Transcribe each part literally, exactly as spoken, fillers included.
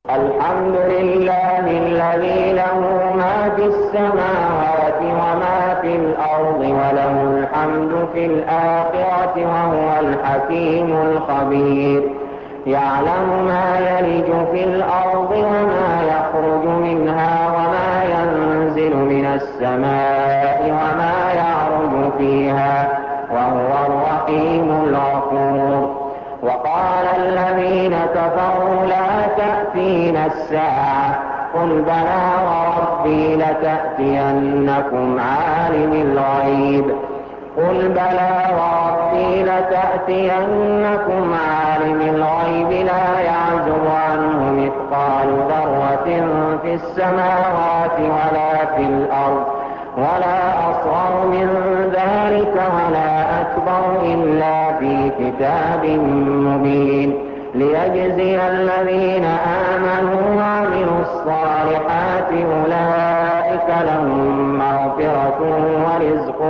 الحمد لله الذي له ما في السماوات وما في الأرض وله الحمد في الآخرة وهو الحكيم الخبير. يعلم ما يلج في الأرض وما يخرج منها وما ينزل من السماء وما يعرج فيها وهو الرحيم الغفور. وقال الذين كفروا لا تأتينا الساعة قل بلى وربي لتأتينكم عالم الغيب قل بلى وربي لتأتينكم عالم الغيب لا يعزب عنه مثقال ذرة في السماوات ولا في الأرض ولا أصغر من ذلك ولا أكبر إلا في كتاب مبين ليجزي الذين آمنوا وعملوا الصالحات أولئك لهم مغفرة ورزق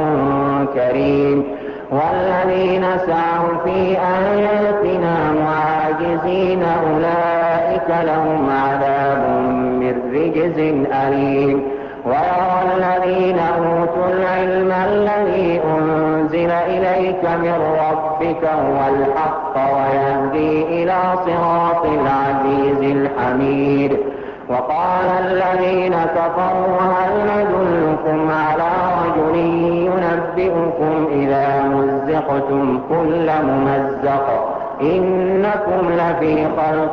كريم. والذين سعوا في آياتنا معاجزين أولئك لهم عذاب من رجز أليم. ويرى الذين أوتوا العلم الذي أنزل إليك من ربك هو الحق ويهدي إلى صراط العزيز الحميد. وقال الذين كفروا هل ندلكم على رجل ينبئكم إذا مزقتم كل ممزق إنكم لفي خلق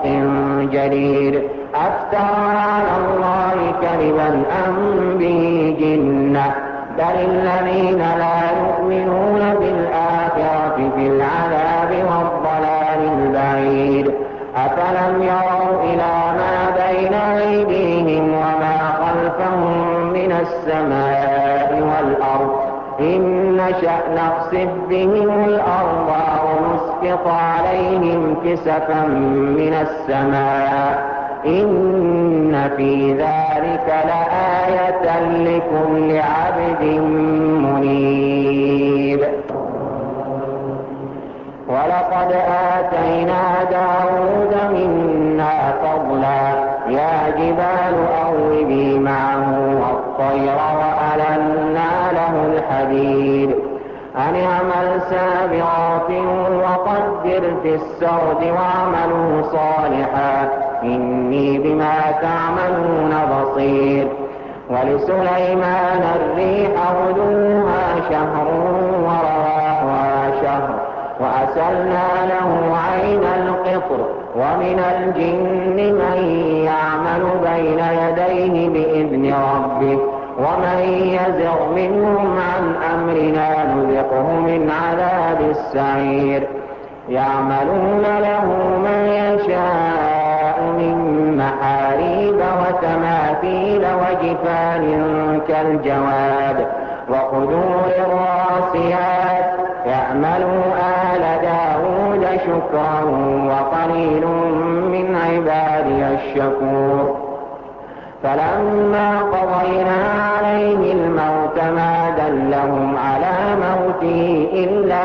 جديد أفترى على الله كذبا أم به جنة بل الذين لا يؤمنون بالآخرة في العذاب والضلال البعيد. أفلم يروا إلى ما بين أيديهم وما خلفهم من السماء والأرض إن نشأ نخسف بهم الأرض أو نسقط عليهم كسفا من السماء إن في ذلك لآية لكل عبد منيب. ولقد آتينا داود منا فضلا يا جبال أوبي معه والطير وألنا له الحديد أن اعمل سابغات وقدر في السرد واعملوا صالحا إني بما تعملون بصير. ولسليمان الريح غدوها شهر ورواحها شهر وأسلنا له عين القطر ومن الجن من يعمل بين يديه بإذن ربه ومن يزغ منهم عن أمرنا نذقه من عذاب السعير. يعملون له ما يشاء من محاريب وتماثيل وجفان كالجواب وقدور الراسيات يعملوا آل داود شكرا وقليل من عبادي الشكور. فلما قضينا عليه الموت ما دلهم على موته إلا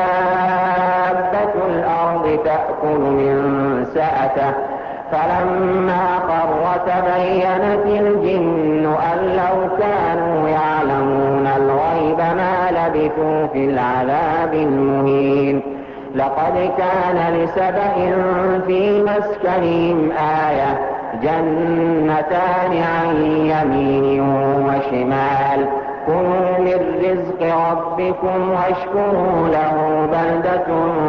دابة الأرض تأكل من سأته فلما قر تبينت الجن أن لو كانوا يعلمون الغيب ما لبثوا في العذاب المهين. لقد كان لسبإ في مسكنهم آية جنتان عن يمين وشمال كلوا من رزق ربكم واشكروا له بلدة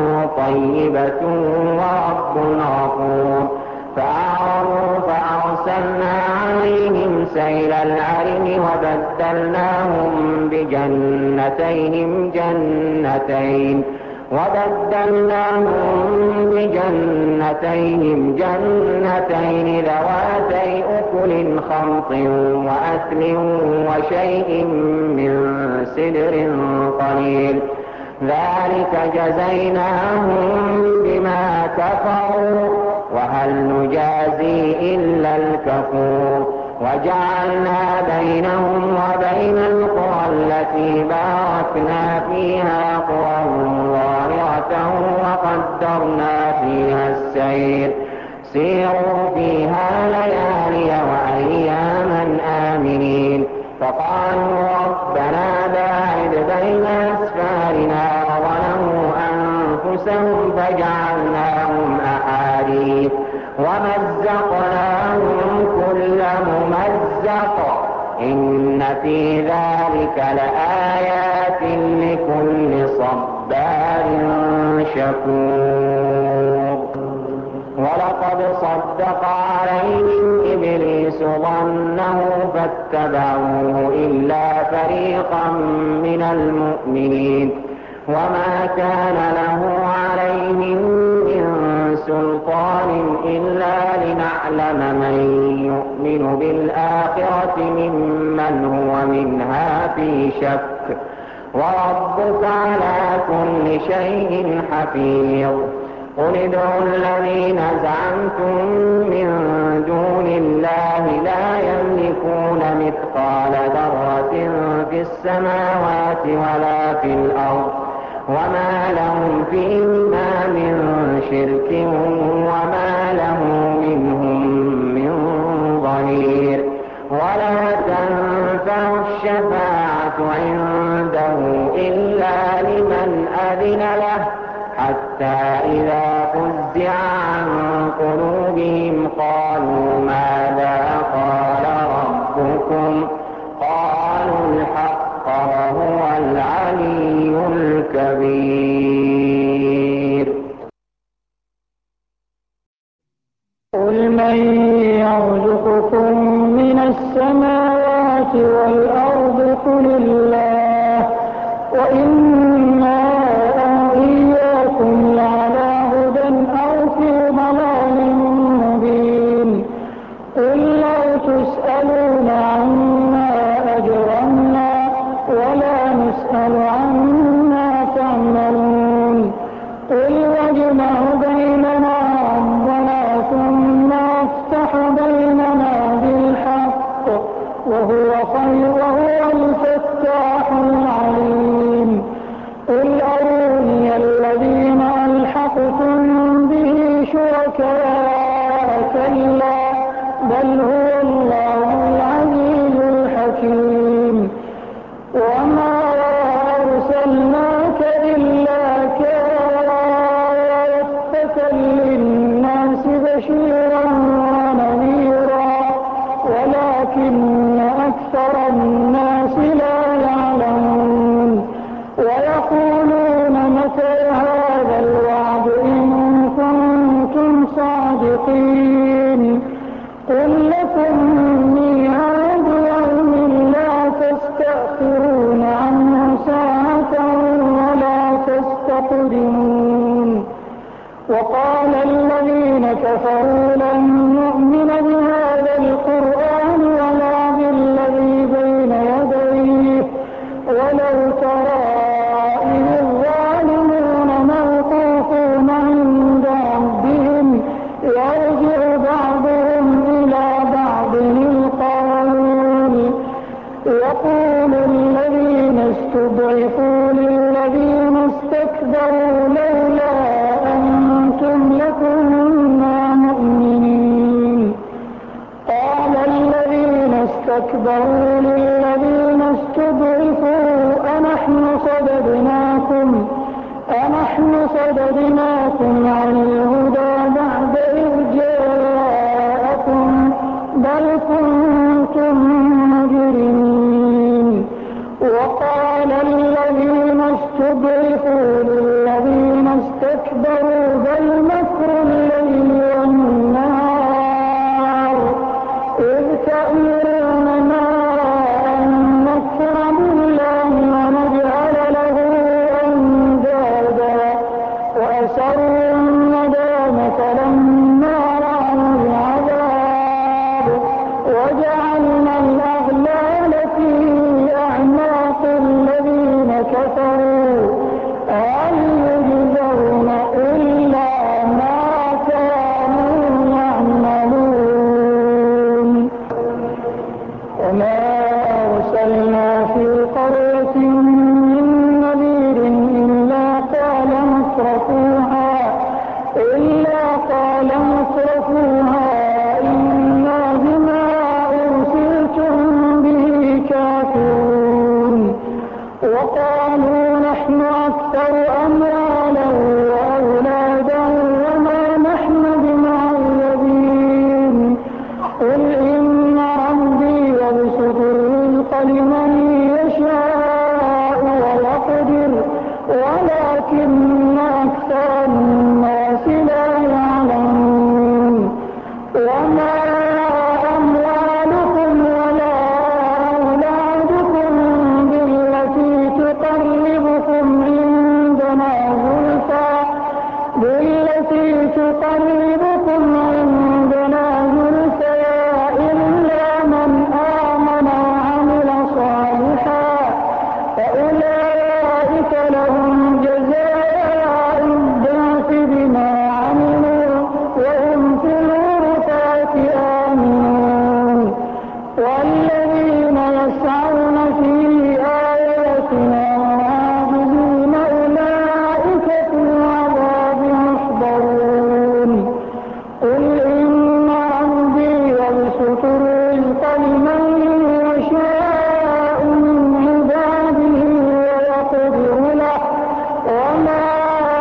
طيبة ورب غفور. فأعرضوا فأرسلنا عليهم سيل العرم وبدلناهم بجنتيهم جنتين وبدلناهم بجنتيهم جنتين ذواتي أكل خمط وأثل وشيء من سدر قليل ذلك جزيناهم بما كفروا وهل نجازي إلا الكفور. وجعلنا بينهم وبين القرى التي باركنا فيها قرى ظاهرة وقدرنا فيها السير سيروا فيها ومزقناهم كل ممزق إن في ذلك لآيات لكل صبار شكور. ولقد صدق عليهم إبليس ظنه فاتبعوه إلا فريقا من المؤمنين وما كان له عليهم من سلطان إلا لنعلم من يؤمن بالآخرة ممن هو منها في شك وربك على كل شيء حفيظ. قل ادعوا الذين زعمتم من دون الله لا يملكون مثقال ذرة في السماوات ولا في الأرض وما لهم فيهما من شرك وما له منهم من ظهير. ولا تنفع الشفاعة عنده إلا لمن أذن له حتى إذا فزع عن قلوبهم قالوا ماذا قال ربكم قالوا الحق وهو العلي الكبير. قل من يرزقكم من السماوات والأرض قل الله وإنا إياكم لعلى هدى أو في ضلال مبين. قل لو تسألون عما أجرمنا ولا نسأل عما تعملون. قل يجمع بيننا ربنا ثم يفتح بيننا بالحق وهو خير وهو الفتاح العليم. قل أروني الذين ألحقتم به شركاء كلا بل هو الله العزيز الحكيم. وما أرسلناك إلا كافة للناس بشيرا ونذيرا ولكن أكثر الناس لا يعلمون. ويقولون متى هذا الوعد إن كنتم صادقين. قل لكم ميعاد يوم لا تستأخرون عنه ساعة ولا تستقدمون. وقال الذين كفروا لن نؤمن بهذا القرآن ولا بالذي بين يديه ولو ترى إذ الظالمون موقوفون عند ربهم يرجع بعضهم إلى بعض القول يقول الذين استضعفوا للذين استكبروا لولا أنتم لكنا مؤمنين. قال الذين استكبروا للذين استضعفوا أنحن صددناكم أنحن صددناكم عن الهدى بعد إذ جاءكم بل كنتم مجرمين. وقال الذين استضعفوا للذين استكبروا بل مكر الليل والنهار إذ تأمروننا أن نكفر بالله ونجعل له أندادا وأسروا الندامة لما رأوا العذاب وجعلنا وما أموالكم ولا أولادكم بالتي تقربكم عندنا زلفى بالتي تقربكم عندنا زلفى إلا من آمن وعمل صالحا فأولئك لهم جزاء الضعف بما عملوا وهم في الغرفات آمنون والذين يسعون في آياتنا معاجزين أولئك في العذاب محضرون قل إن ربي يبسط الرزق لمن يشاء من عباده ويقدر له وما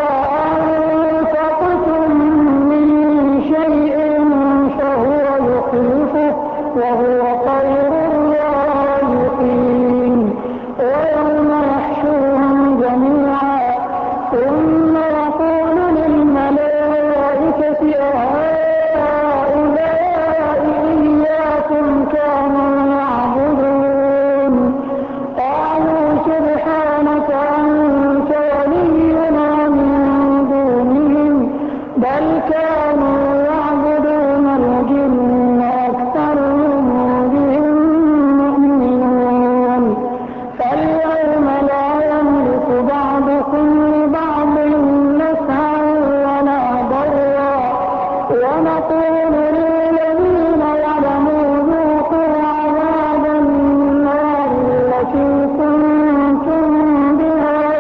أنفقتم من شيء فهو يخلفه وهو خير الرازقين ويوم يحشرهم جميعا ثم يقول للملائكة أهؤلاء إياكم كانوا يعبدون قالوا سبحانك أنت ولينا من دونهم بل كانوا يعبدون الجن أكثرهم بهم مؤمنون فاليوم لا يملك بعضكم لبعض نفعا ولا ضرا ونقول للذين ظلموا ذوقوا عذاب النار التي كنتم بها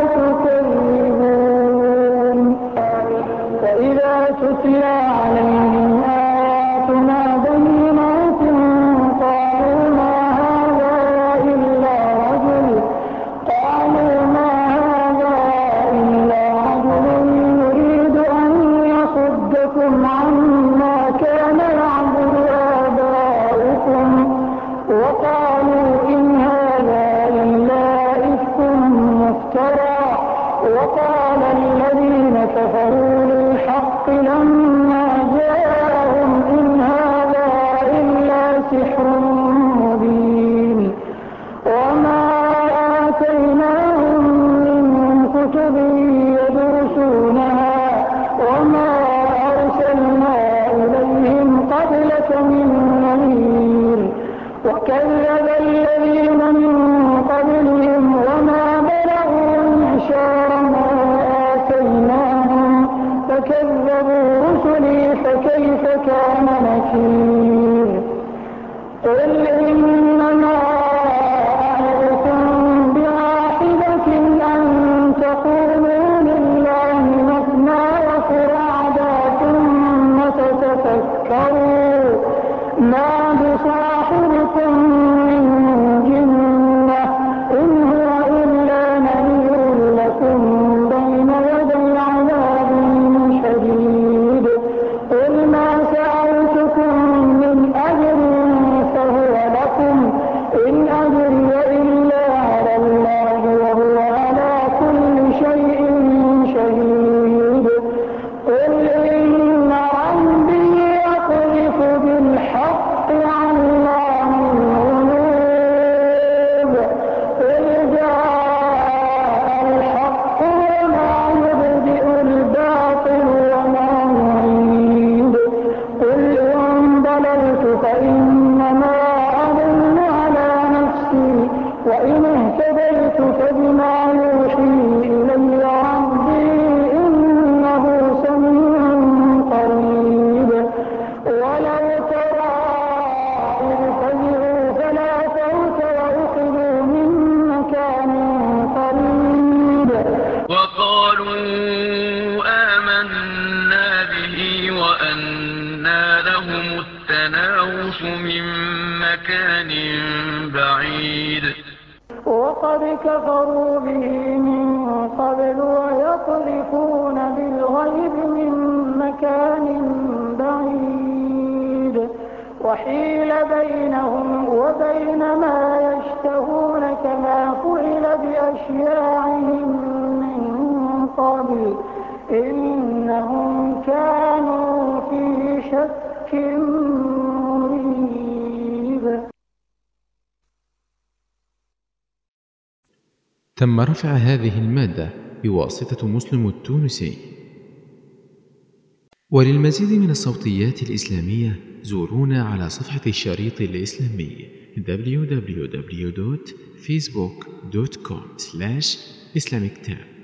تكذبون فإذا تتلى عليهم آياتنا بينات قالوا ما هذا إلا رجل قالوا ما هذا إلا رجل يريد أن يصدكم عما كان يعبد آباؤكم وقالوا إن هذا إلا إفك مفترى وقال الذين كفروا للحق لما جاءهم إن هذا إلا سحر مبين وما آتيناهم من كتب يدرسونها وما أرسلنا إليهم قبلك من نذير وكذب الذين من قبلهم وما بلغوا معشار ما آتيناهم فكذبوا رسلي فكيف كان نكير قل إنما أعظكم بواحدة أن تقولوا لله مثنى وفرادا ثم تتفكروا ما بصاحبكم من جنة إن هو إلا نذير لكم بين يدي عذاب شديد قل ما سألتكم من أجر فهو لكم إن أجري إلا على الله وهو على كل شيء شهيد قل إن ربي يقذف بالحق علام الغيوب قل جاء الحق وما يبدئ الباطل وما يعيد قل إن ضللت فإنما أضل على نفسي وإن اهتديت فبما يوحي إلي ربي إنه سميع قريب ولو ترى إذ فزعوا فلا فوت وأخذوا من مكان قريب وقالوا آمنا به وأنى لهم التناوش من مكان بعيد وقد كفروا به من قبل ويقذفون بالغيب من مكان بعيد وحيل بينهم وبين ما يشتهون كما فعل بأشياعهم من قبل إنهم كانوا في شك شك مريب. تم رفع هذه المادة بواسطة مسلم التونسي. وللمزيد من الصوتيات الإسلامية زورونا على صفحة الشريط الإسلامي دبليو دبليو دبليو دوت فيسبوك دوت كوم سلاش إسلاميك تاب.